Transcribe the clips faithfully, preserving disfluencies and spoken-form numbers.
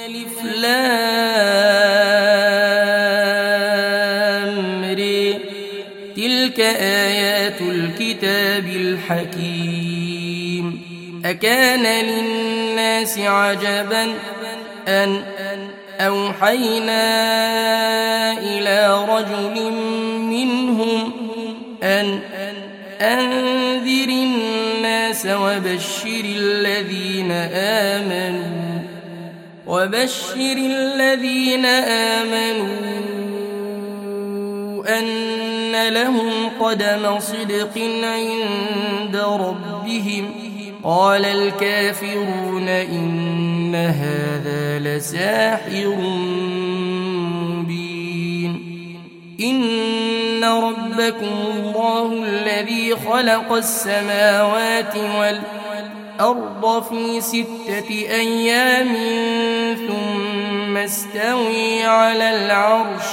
ألف لام ر تلك آيات الكتاب الحكيم أكان للناس عجبا أن أوحينا إلى رجل منهم أن أنذر الناس وبشر الذين آمنوا وبشر الذين آمنوا أن لهم قدم صدق عند ربهم قال الكافرون إن هذا لساحر مبين إن ربكم الله الذي خلق السماوات والأرض في ستة أيام ثم استوي على العرش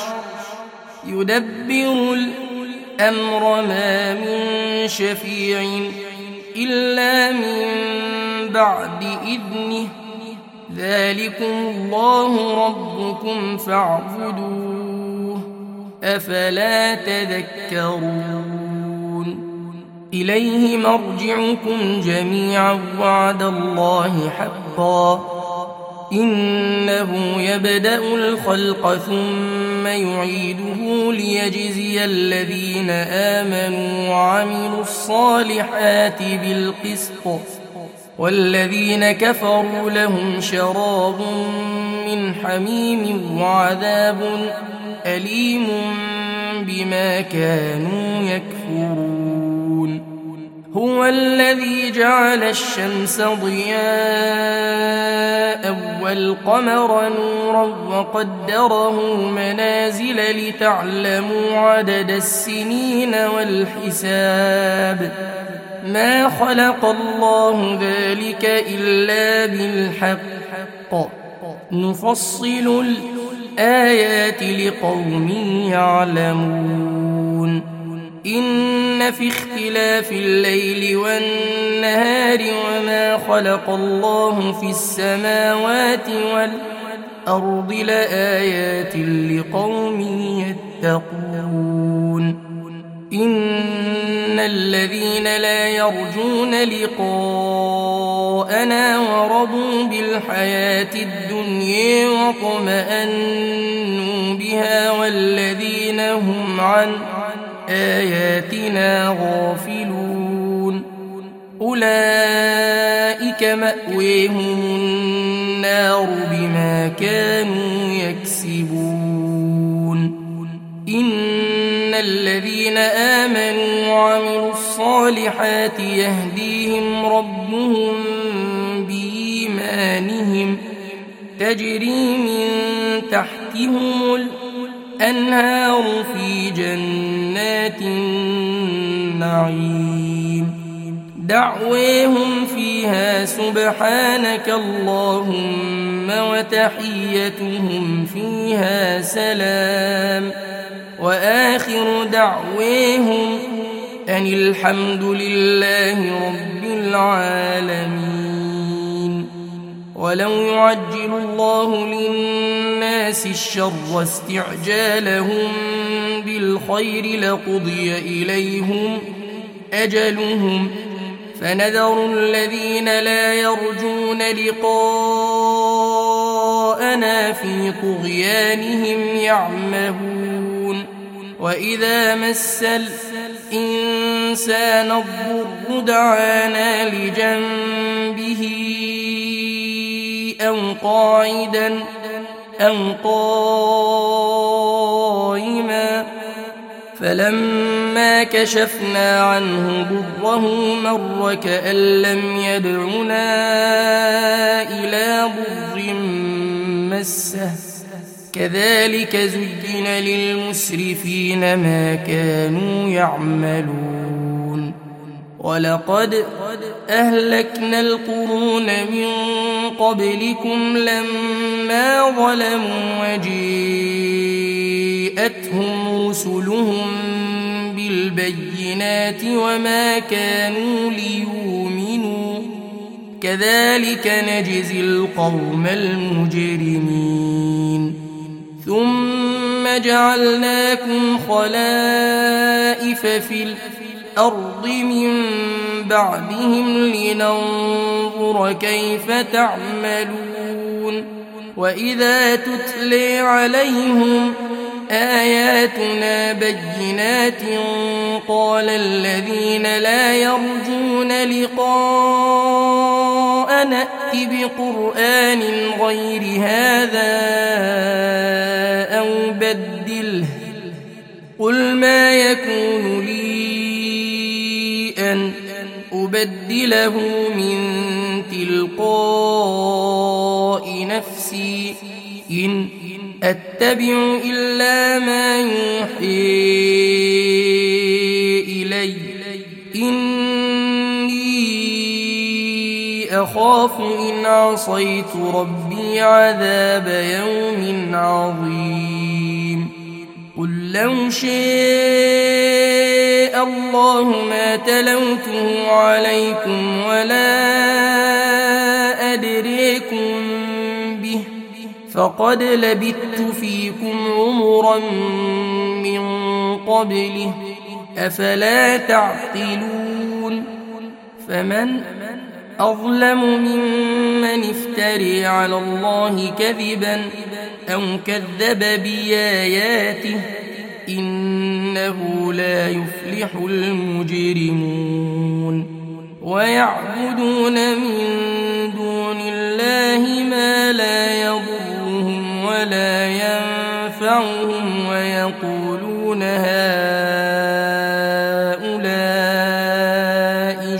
يدبر الأمر ما من شفيع إلا من بعد إذنه ذلكم الله ربكم فاعبدوه أفلا تذكرون إليه مرجعكم جميعا وعد الله حقا إنه يبدأ الخلق ثم يعيده ليجزي الذين آمنوا وعملوا الصالحات بالقسط والذين كفروا لهم شراب من حميم وعذاب أليم بما كانوا يكفرون هو الذي جعل الشمس ضياء والقمر نورا وقدره منازل لتعلموا عدد السنين والحساب ما خلق الله ذلك إلا بالحق نفصل الآيات لقوم يعلمون إن في اختلاف الليل والنهار وما خلق الله في السماوات والأرض لآيات لقوم يتقون إن الذين لا يرجون لقاءنا ورضوا بالحياة الدنيا واطمأنوا بها والذين هم عن آياتنا غافلون أولئك مأويهم النار بما كانوا يكسبون إن الذين آمنوا وعملوا الصالحات يهديهم ربهم بإيمانهم تجري من تحتهم الأنهار في جنات النعيم دعواهم فيها سبحانك اللهم وتحيتهم فيها سلام وآخر دعواهم أن الحمد لله رب العالمين ولو يعجل الله للناس الشر استعجالهم بالخير لقضي إليهم أجلهم فنذر الذين لا يرجون لقاءنا في طغيانهم يعمهون وإذا مس الإنسان الضر دعانا لجنبه أو قاعدا أو قائما فلما كشفنا عنه ضره مر كأن لم يدعنا إلى ضر مسه كذلك زين للمسرفين ما كانوا يعملون ولقد أهلكنا القرون من قبلكم لما ظلموا وجيءتهم رسلهم بالبينات وما كانوا ليؤمنوا كذلك نجزي القوم المجرمين ثم جعلناكم خلائف في الأرض من بعدهم لننظر كيف تعملون وإذا تتلي عليهم آياتنا بينات قال الذين لا يرجون لقاء نأت بقرآن غير هذا أو بدله قل ما يكون لي أن أبدله من تلقاء نفسي إن أتبع إلا ما يوحي إلي إني أخاف إن عصيت ربي عذاب يوم عظيم قل لو شاء الله ما تلوته عليكم ولا أدريكم به فقد لبثت فيكم عمرا من قبله أفلا تعقلون فمن أظلم ممن افتري على الله كذبا أو كذب بآياته إنه لا يفلح المجرمون ويعبدون من دون الله ما لا يضرهم ولا ينفعهم ويقولون هؤلاء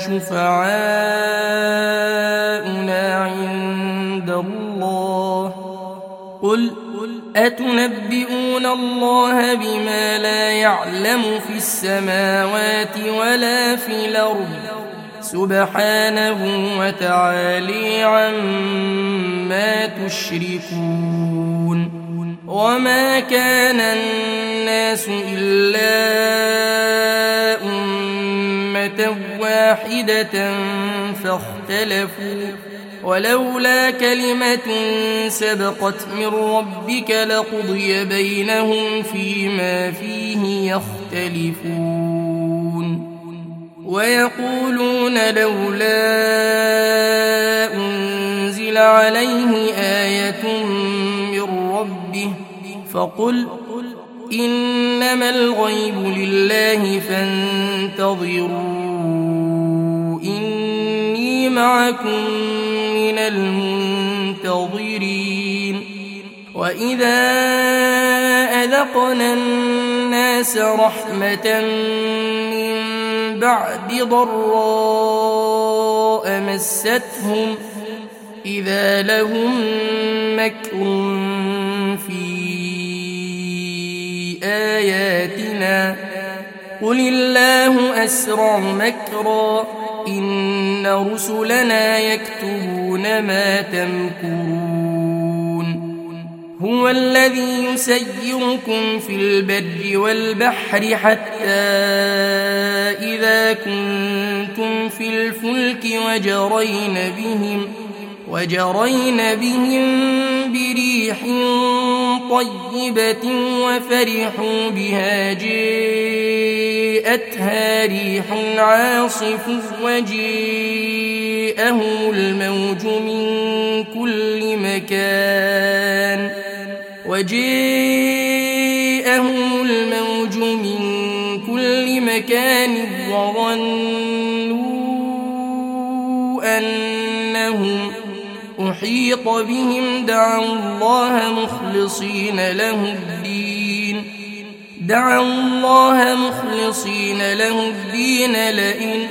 شفعاؤنا عند الله قل أتنبئون الله بما لا يعلم في السماوات ولا في الأرض سبحانه وتعالى عما تشركون وما كان الناس إلا أمة واحدة فاختلفوا ولولا كلمة سبقت من ربك لقضي بينهم فيما فيه يختلفون ويقولون لولا أنزل عليه آية من ربه فقل إنما الغيب لله فانتظروا إني معكم من المنتظرين وإذا أذقنا الناس رحمة من بعد ضراء مستهم إذا لهم مكر في آياتنا قل الله أسرع مكرا إن رسلنا يكتبون ما تمكرون هو الذي يسيركم في البر والبحر حتى إذا كنتم في الفلك وجرين بهم وجرين بهم بريح طيبة وفرحوا بها جاءتها ريح عاصف وجاءهم الموج من كل مكان وجاءهم الموج من كل مكان وظنوا أنهم أحيط بهم دعوا الله مخلصين له الدين دعوا الله مخلصين له الدين لئن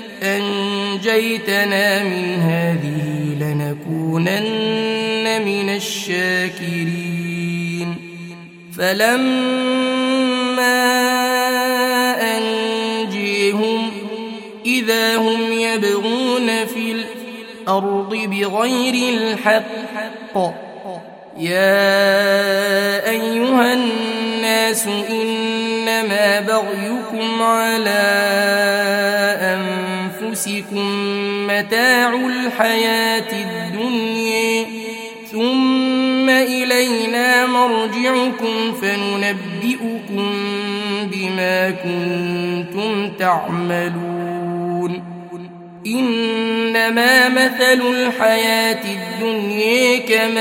أنجيتنا من هذه لنكونن من الشاكرين فلما أنجيهم إذا هم يبغون في الأرض بغير الحق يا أيها الناس إنما بغيكم على أنفسكم متاع الحياة الدنيا ثم إلينا مرجعكم فننبئكم بما كنتم تعملون إنما مثل الحياة الدنيا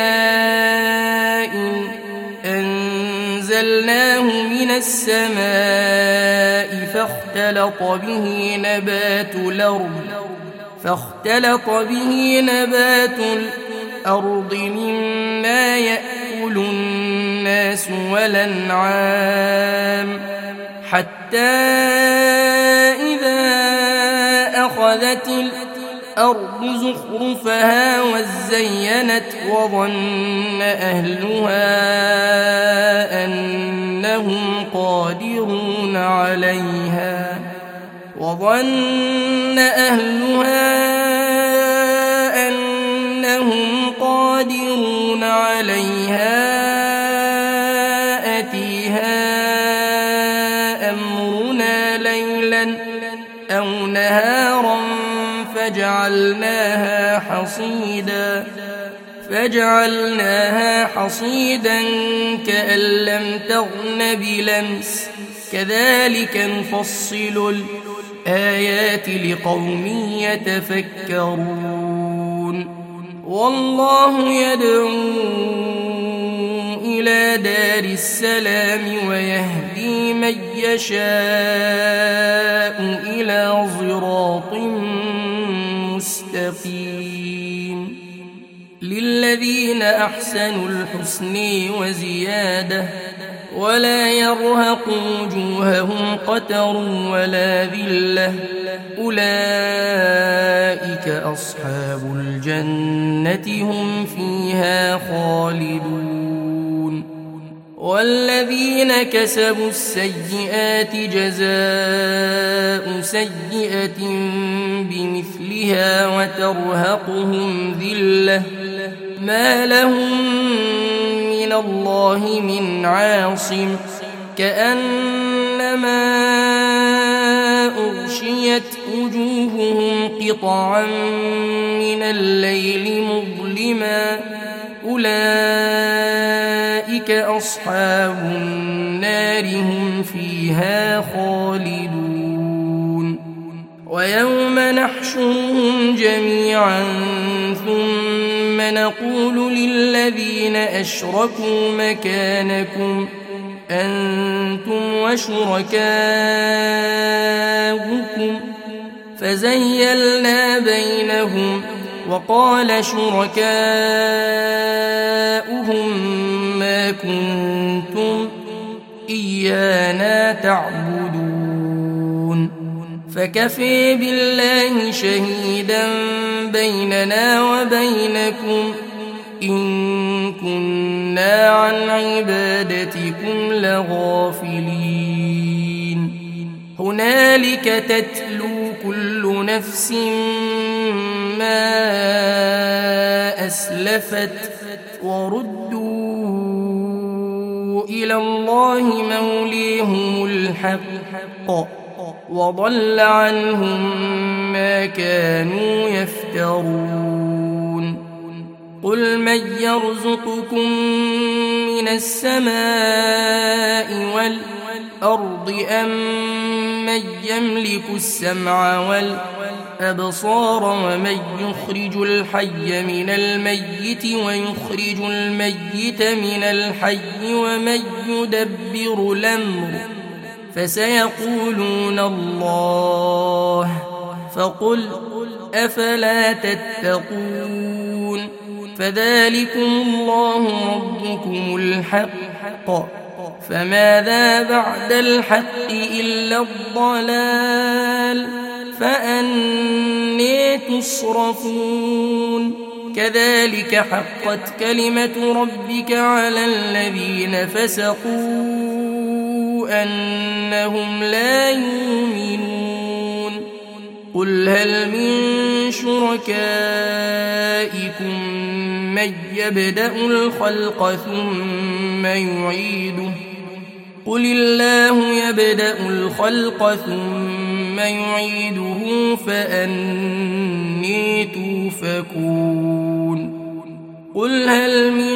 كماء أنزلناه من السماء فاختلط به نبات الأرض فاختلط به نبات الأرض مما يأكل الناس والأنعام حتى إذا أخذت الأرض زخرفها وزينت وظن أهلها أنهم قادرون عليها وظن أهلها أنهم قادرون عليها أتيها أمرنا ليلا أو نهارا فجعلناها حصيدا فجعلناها حصيدا كأن لم تغن بلمس كذلك نفصل الآيات لقوم يتفكرون والله يدعو إلى دار السلام ويهدي من يشاء إلى صراط مستقيم للذين أحسنوا الحسن وزيادة ولا يرهق وجوههم قتر ولا ذلة أولئك أصحاب الجنة هم فيها خالدون والذين كسبوا السيئات جزاء سيئة بمثلها وترهقهم ذلة ما لهم من الله من عاصم كأنما أغشيت وجوههم قطعا من الليل مظلما أولئك أصحاب النار هم فيها خالدون ويوم نحشرهم جميعا ثم نقول للذين أشركوا مكانكم أنتم وشركاؤكم فزيلنا بينهم وقال شركاؤهم ما كنتم إيانا تعبدون فكفى بالله شهيدا بيننا وبينكم إن كنا عن عبادتكم لغافلين هنالك تتلو كل نفس ما أسلفت وردوا إلى الله موليهم الحق وضل عنهم ما كانوا يفترون قل من يرزقكم من السماء والأرض أم من يملك السمع والأبصار ومن يخرج الحي من الميت ويخرج الميت من الحي ومن يدبر الأمر فسيقولون الله فقل أفلا تتقون فذلكم الله ربكم الحق فماذا بعد الحق إلا الضلال فأني تصرفون كذلك حقت كلمة ربك على الذين فسقوا أنهم لا يؤمنون قل هل من شركائكم من يبدأ الخلق ثم يعيده قل الله يبدأ الخلق ثم ثم يعيده فأني توفكون قل هل من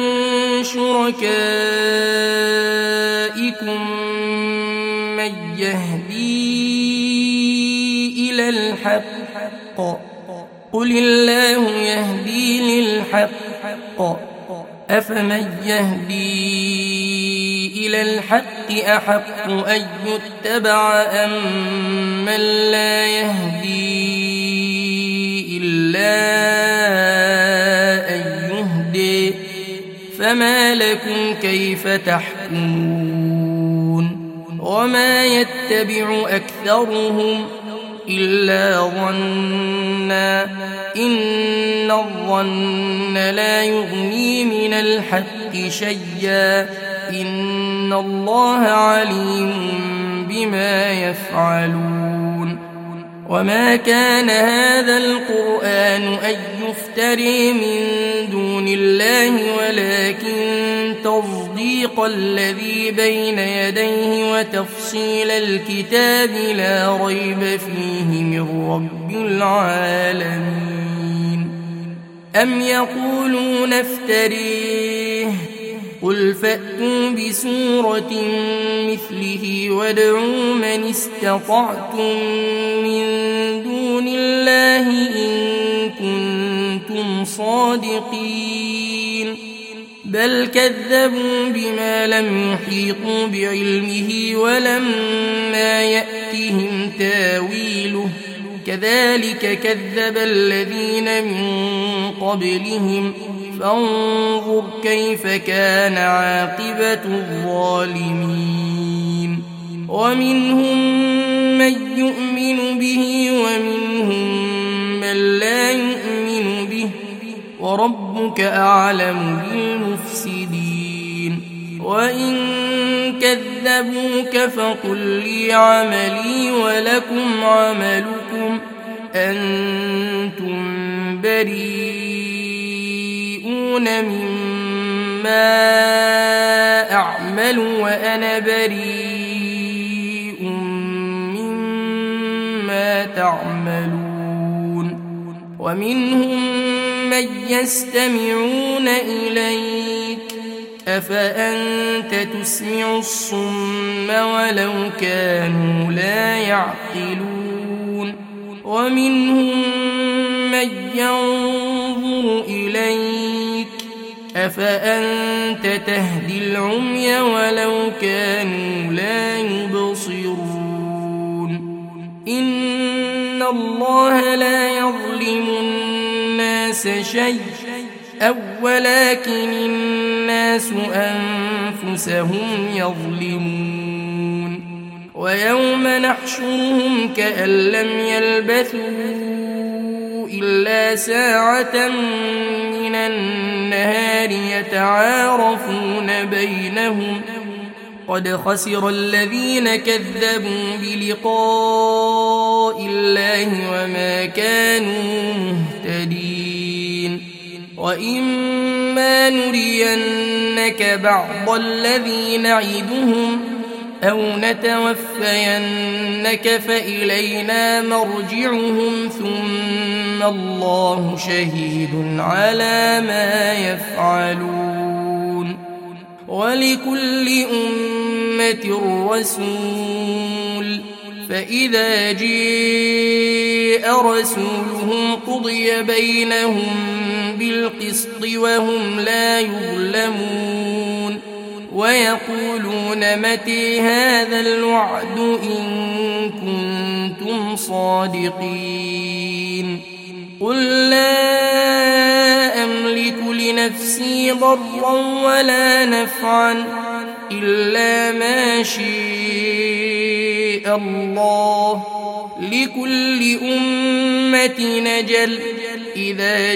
شركائكم من يهدي إلى الحق قل الله يهدي للحق أفمن يهدي إلى الحق أحق أن يتبع أم من لا يهدي إلا أن يهدي فما لكم كيف تحكمون وما يتبع أكثرهم إلا ظنا إن الظن لا يغني من الحق شيئا إن الله عليم بما يفعلون وما كان هذا القرآن أن يفتري من دون الله ولكن تصديق الذي بين يديه وتفصيل الكتاب لا ريب فيه من رب العالمين أم يقولون افتريه قل فأتوا بسورة مثله وادعوا من استطعتم من دون الله إن كنتم صادقين بل كذبوا بما لم يحيطوا بعلمه ولما يأتهم تاويله كذلك كذب الذين من قبلهم فانظر كيف كان عاقبة الظالمين ومنهم من يؤمن به ومنهم من لا يؤمن به وربك أعلم بالمفسدين وإن كذبوك فقل لي عملي ولكم عملكم أنتم بريئون مما أعمل وأنا بريء مما تعملون ومنهم من يستمعون إليك أفأنت تسمع الصم ولو كانوا لا يعقلون ومنهم من ينظر إليك أفأنت تهدي العمي ولو كانوا لا يبصرون إن الله لا يظلم الناس شيء أو ولكن الناس أنفسهم يظلمون ويوم نحشرهم كأن لم يلبثوا إلا ساعة من النهار يتعارفون بينهم قد خسر الذين كذبوا بلقاء الله وما كانوا مهتدين وإما نرينك بعض الذي نعدهم أو نتوفينك فإلينا مرجعهم ثم الله شهيد على ما يفعلون ولكل أمة رسول فإذا جاء رسولهم قضي بينهم بالقسط وهم لا يظلمون ويقولون متى هذا الوعد إن كنتم صادقين قل لا أملك لنفسي ضرا ولا نفعا إلا ما شاء الله لكل أمة أجل إذا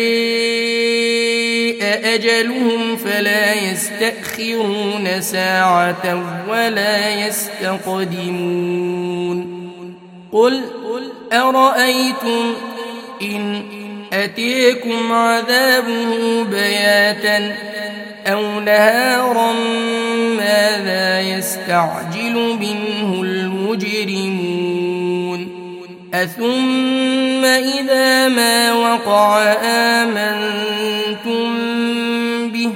جاء أجلهم فلا يستأخرون ساعة ولا يستقدمون قل أرأيتم إن أتيكم عذابه بياتا أو نهارا ماذا يستعجل منه المجرمون أثم إذا ما وقع آمنتم به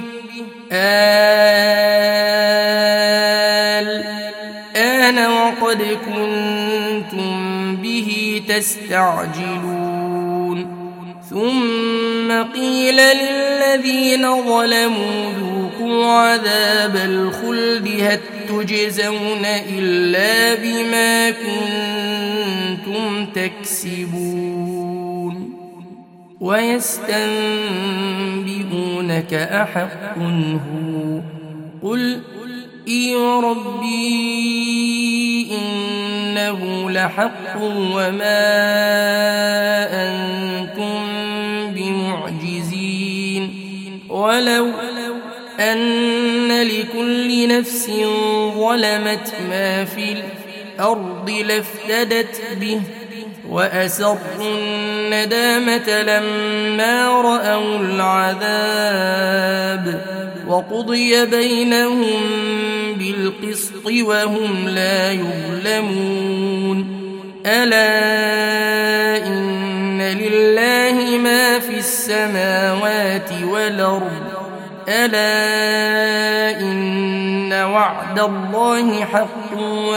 الآن وقد كنتم به تستعجلون ثم قيل للذين ظلموا ذوقوا عذاب الخلد هل تجزون إلا بما كنتم تكسبون ويستنبئونك أحق هو قل إي ربي إنه لحق وما أنتم بمعجزين ولو أن لكل نفس ظلمت ما في الأرض لافتدت به وأسروا الندامة لما رأوا العذاب وقضي بينهم بالقسط وهم لا يظلمون ألا إن لله ما في السماوات والأرض ألا إن وعد الله حق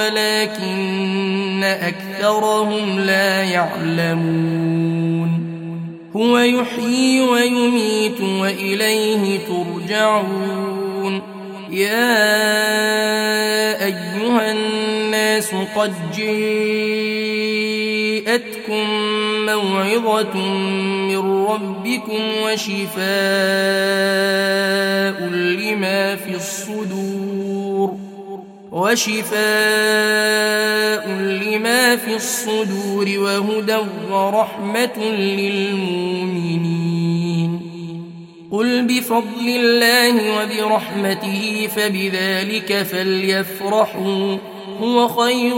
ولكن أكثرهم لا يعلمون هو يحيي ويميت وإليه ترجعون يا أيها الناس قد جاءتكم موعظة من ربكم وشفاء لما في الصدور وشفاء لما في الصدور وهدى ورحمة للمؤمنين قل بفضل الله وبرحمته فبذلك فليفرحوا هو خير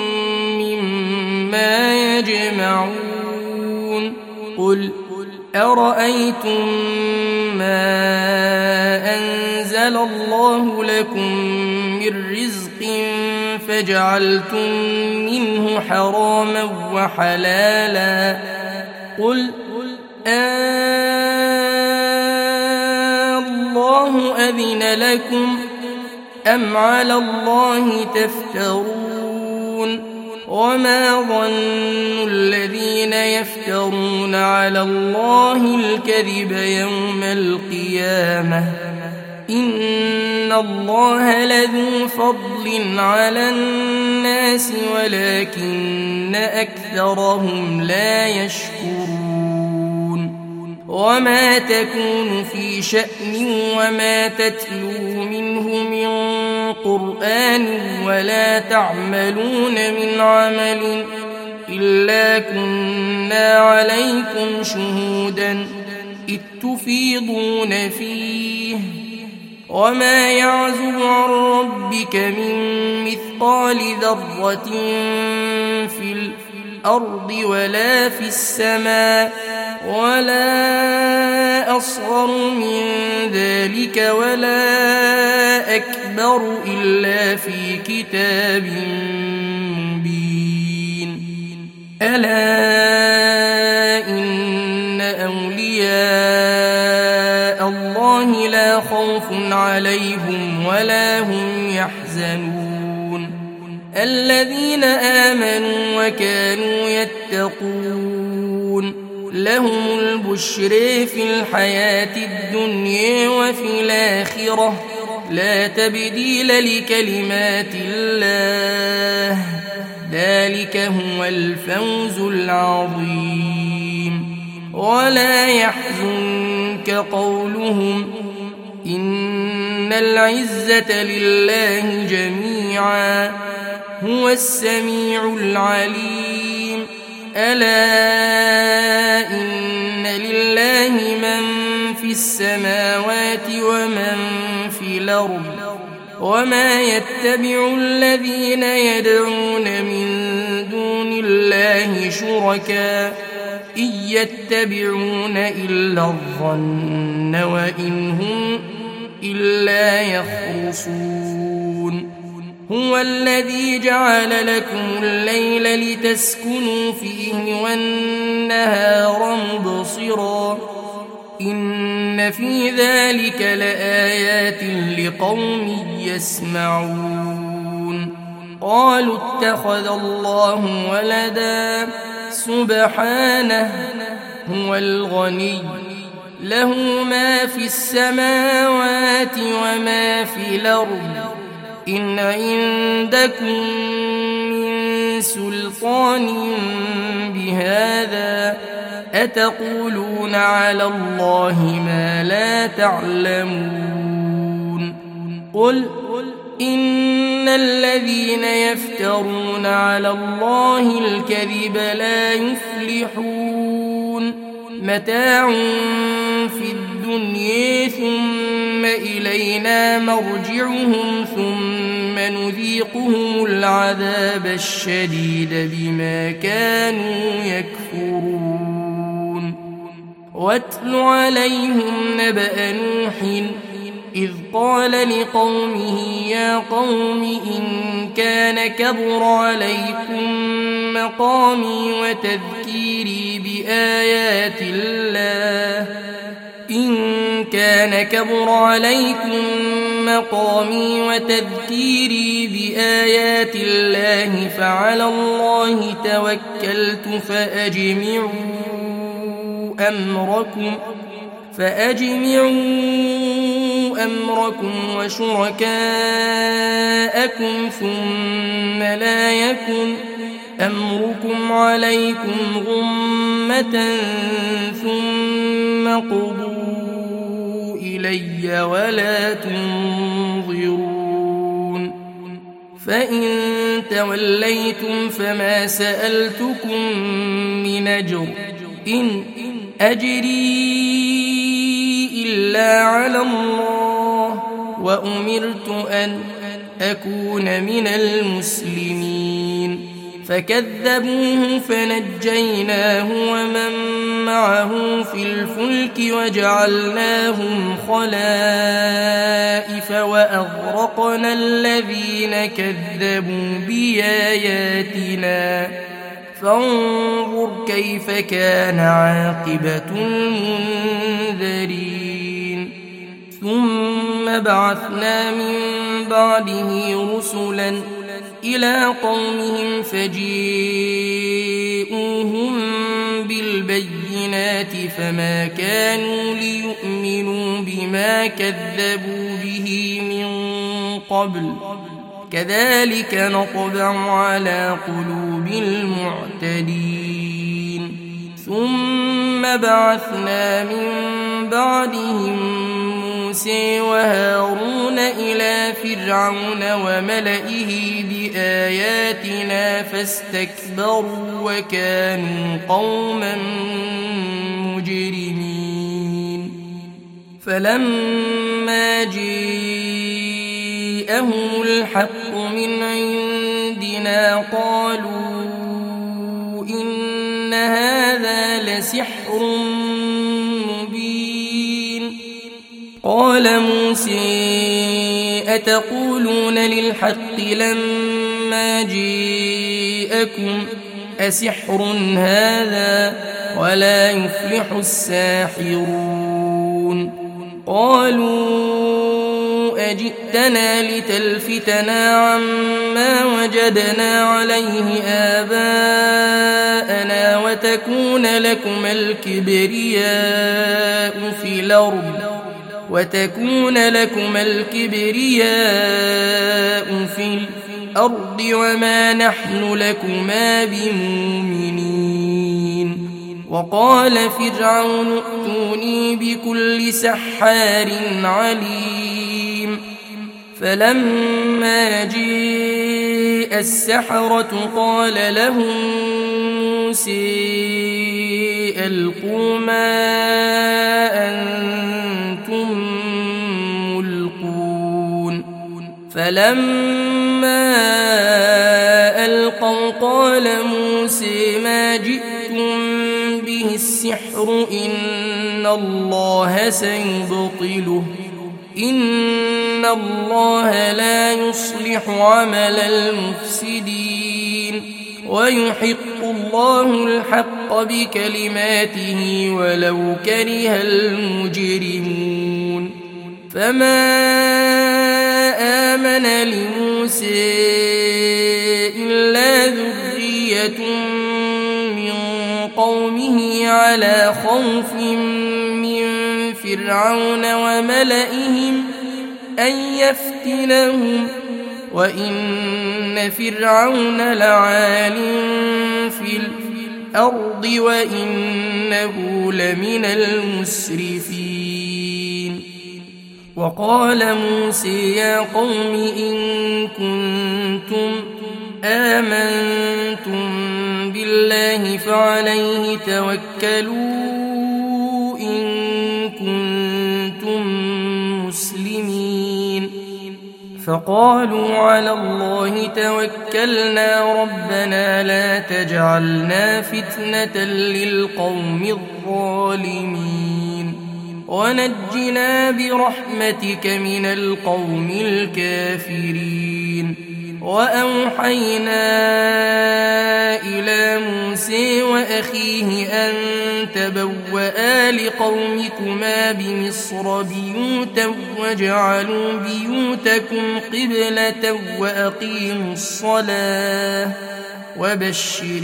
مما يجمعون قل أرأيتم ما أنزل الله لكم من رزق فجعلتم منه حراما وحلالا قل الله أذن لكم أم على الله تفترون وما ظن الذين يفترون على الله الكذب يوم القيامة إن الله لذو فضل على الناس ولكن أكثرهم لا يشكرون وما تكون في شأن وما تتلو منه من قرآن ولا تعملون من عمل إلا كنا عليكم شهودا إذ تفيضون فيه وما يعزب عن ربك من مثقال ذرة في الأرض ولا في السماء ولا أصغر من ذلك ولا أكبر إلا في كتاب مبين ألا إن أولياء الله لا خوف عليهم ولا هم يحزنون الذين آمنوا وكانوا يتقون لهم البشر في الحياة الدنيا وفي الآخرة لا تبديل لكلمات الله ذلك هو الفوز العظيم ولا يحزنك قولهم إن العزة لله جميعا هو السميع العليم ألا إن لله من في السماوات ومن في الأرض وما يتبع الذين يدعون من دون الله شركاء إن يتبعون إلا الظن وإن هم إلا يخرصون هو الذي جعل لكم الليل لتسكنوا فيه والنهار مبصرا إن في ذلك لآيات لقوم يسمعون قالوا اتخذ الله ولدا سبحانه هو الغني له ما في السماوات وما في الأرض إن عندكم من سلطان بهذا أتقولون على الله ما لا تعلمون قل إن الذين يفترون على الله الكذب لا يفلحون متاع في الدنيا ثم إلينا مرجعهم ثم نذيقهم العذاب الشديد بما كانوا يكفرون واتل عليهم نبأ نوح إذ قال لقومه يا قوم إن كان كبر عليكم مقامي وتذكيري بآيات الله إن كان كبر عليكم مقامي وتذكيري بآيات الله فعلى الله توكلت فأجمعوا أمركم فأجمعوا أمركم وشركاءكم ثم لا يكن أمركم عليكم غمة ثم قضوا إلي ولا تنظرون فإن توليتم فما سألتكم من أجر إن أجري إلا على الله وأمرت أن أكون من المسلمين فكذبوه فنجيناه ومن معه في الفلك وجعلناهم خلائف وأغرقنا الذين كذبوا بآياتنا فانظر كيف كان عاقبة المنذرين ثم بعثنا من بعده رسلا إلى قومهم فجيءوهم بالبينات فما كانوا ليؤمنوا بما كذبوا به من قبل كذلك نطبع على قلوب المعتدين ثم بعثنا من بعدهم موسى وهارون إلى فرعون وملئه بآياتنا فاستكبروا وكانوا قوما مجرمين فلما جاءهم الحق من عندنا قالوا إن هذا لسحر مبين قال موسى أتقولون للحق لما جاءكم أسحر هذا ولا يفلح الساحرون قالوا أجئتنا لتلفتنا عما وجدنا عليه آباءنا وتكون لكم الكبرياء في الأرض وتكون لكم الكبرياء في الأرض وما نحن لكما بمؤمنين وقال فرعون ائتوني بكل سحار عليم فلما جاء السحرة قال لهم موسى ألقوا ما أنتم ملقون فلما ألقوا قال موسى ما جئتم به السحر إن الله سيبطله إن الله لا يصلح عمل المفسدين ويحق الله الحق بكلماته ولو كره المجرمون فما آمن لموسى إلا ذرية من قومه على خوف من فرعون وملئهم أن يفتنهم وإن فرعون لعال في الأرض وإنه لمن المسرفين وقال موسى يا قوم إن كنتم آمنتم بالله فعليه توكلوا إن كنتم مسلمين فقالوا على الله توكلنا ربنا لا تجعلنا فتنة للقوم الظالمين ونجنا برحمتك من القوم الكافرين وأوحينا إلى موسى وأخيه أن تبوأ لقومكما بمصر بيوتا واجعلوا بيوتكم قبلة وأقيموا الصلاة وبشر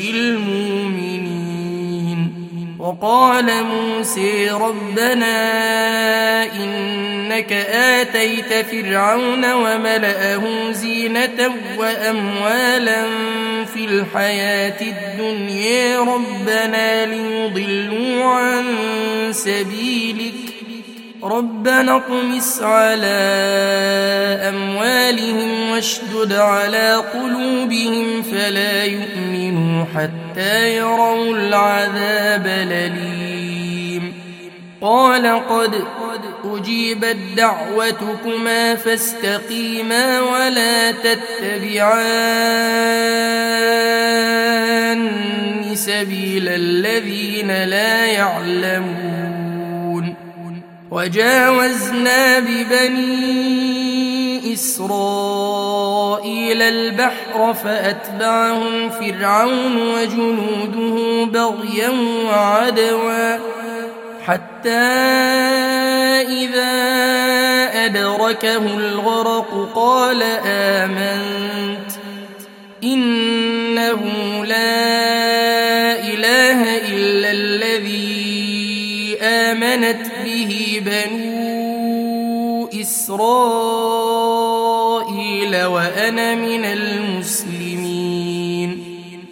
المؤمنين وقال موسى ربنا إنك آتيت فرعون وملأه زينة وأموالا في الحياة الدنيا ربنا ليضلوا عن سبيلك ربنا اطمس على أموالهم واشدد على قلوبهم فلا يؤمنوا حتى يروا العذاب الأليم قال قد أجيبت دعوتكما فاستقيما ولا تتبعان سبيل الذين لا يعلمون وجاوزنا ببني إسرائيل البحر فأتبعهم فرعون وجنوده بغيا وعدوا حتى إذا أدركه الغرق قال آمنت إنه لا إله إلا الذي آمنت به بنو إسرائيل وأنا من المسلمين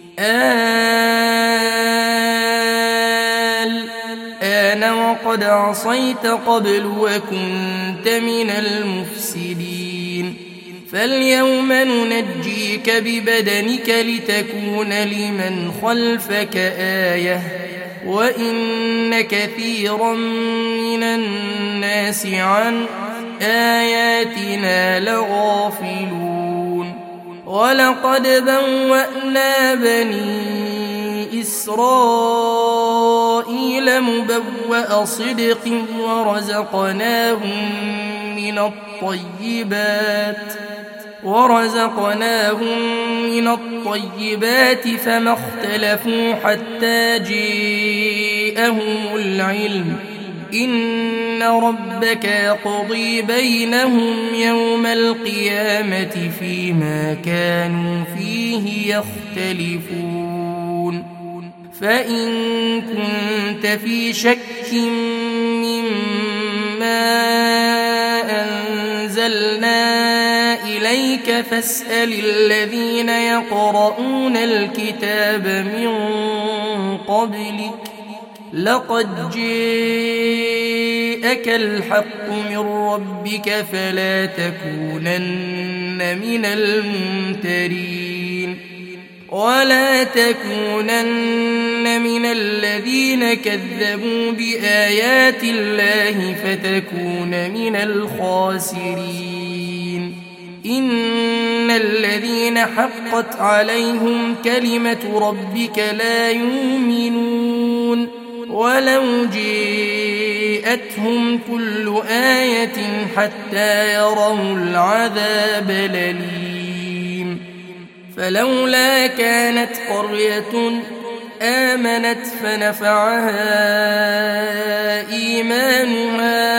الآن وقد عصيت قبل وكنت من المفسدين فاليوم ننجيك ببدنك لتكون لمن خلفك آية وإن كثيرا من الناس عن آياتنا لغافلون ولقد بوأنا بني إسرائيل مبوأ صدق ورزقناهم من الطيبات ورزقناهم من الطيبات فما اختلفوا حتى جاءهم العلم إن ربك يقضي بينهم يوم القيامة فيما كانوا فيه يختلفون فإن كنت في شك مما أنزلنا إليك فاسأل الذين يقرؤون الكتاب من قبلك لقد جاءك الحق من ربك فلا تكونن من الممترين ولا تكونن من الذين كذبوا بآيات الله فتكون من الخاسرين إن الذين حقت عليهم كلمة ربك لا يؤمنون ولو سيئتهم كل آية حتى يروا العذاب الأليم فلولا كانت قرية آمنت فنفعها إيمانها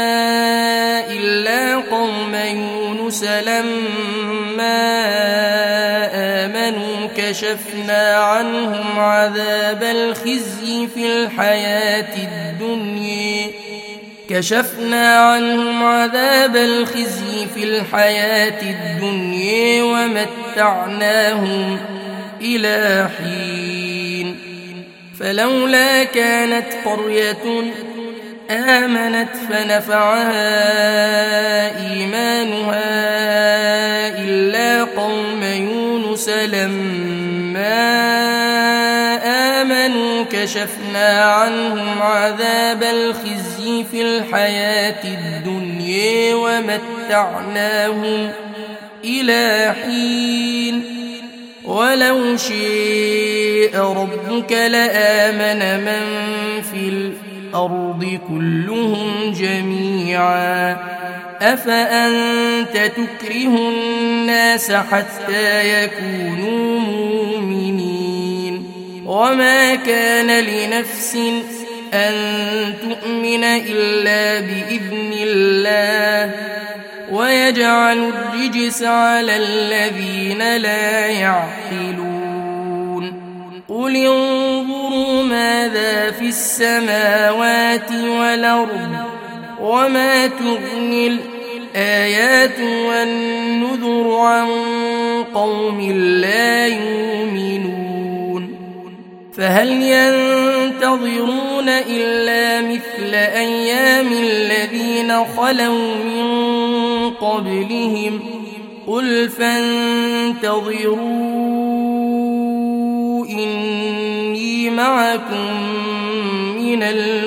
إلا قوم يونس لما آمنوا كشفنا عنهم عذاب الخزي في الحياة الدنيا كشفنا عنهم عذاب الخزي في الحياة الدنيا ومتعناهم إلى حين فلولا كانت قرية آمنت فنفعها إيمانها إلا قوم يونس لما آمنوا كشفنا عنهم عذاب الخزي في الحياة الدنيا ومتعناهم إلى حين ولو شاء ربك لآمن من في الأرض كلهم جميعا أفأنت تكره الناس حتى يكونوا مؤمنين وما كان لنفس أن تؤمن إلا بإذن الله ويجعل الرجس على الذين لا يعقلون قل انظروا ماذا في السماوات والأرض وما تغني الآيات والنذر عن قوم لا يؤمنون فهل ينتظرون إلا مثل أيام الذين خلوا من قبلهم قل فانتظروا إني معكم من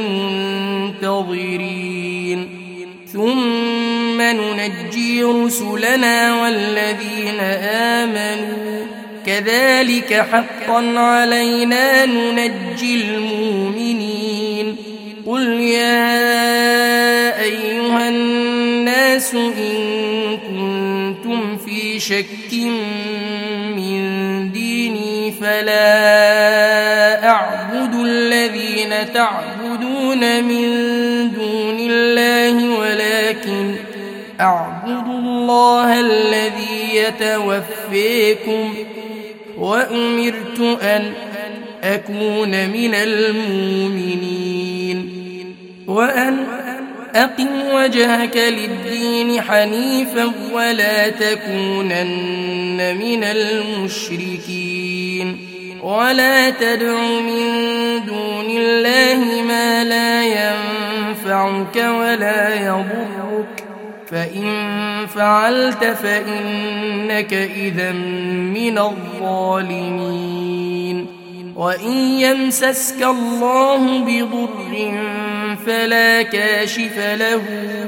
المنتظرين ثم ننجي رسلنا والذين آمنوا كذلك حقا علينا ننجي المؤمنين قل يا أيها الناس إن كنتم في شك من ديني فلا أعبد الذين تعبدون من دون الله ولكن أعبد الله الذي يتوفيكم وأمرت أن أكون من المؤمنين وأن أقم وجهك للدين حنيفا ولا تكونن من المشركين ولا تدع من دون الله ما لا ينفعك ولا يضرك فإن فعلت فإنك إذا من الظالمين وإن يمسسك الله بضر فلا كاشف له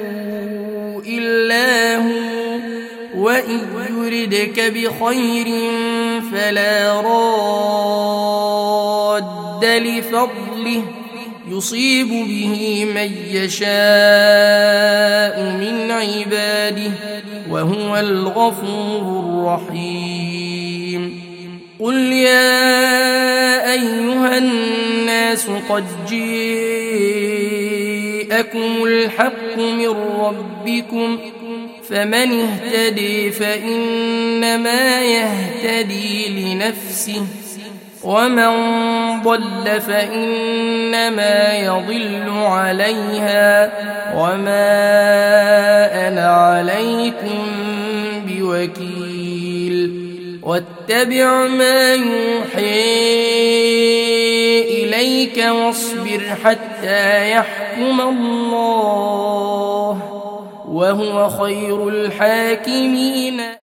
إلا هو وإن يردك بخير فلا راد لفضله يصيب به من يشاء من عباده وهو الغفور الرحيم قل يا أيها الناس قد جاءكم الحق من ربكم فمن اهتدي فإنما يهتدي لنفسه ومن ضل فإنما يضل عليها وما أنا عليكم بوكيل واتبع ما يوحي إليك واصبر حتى يحكم الله وهو خير الحاكمين.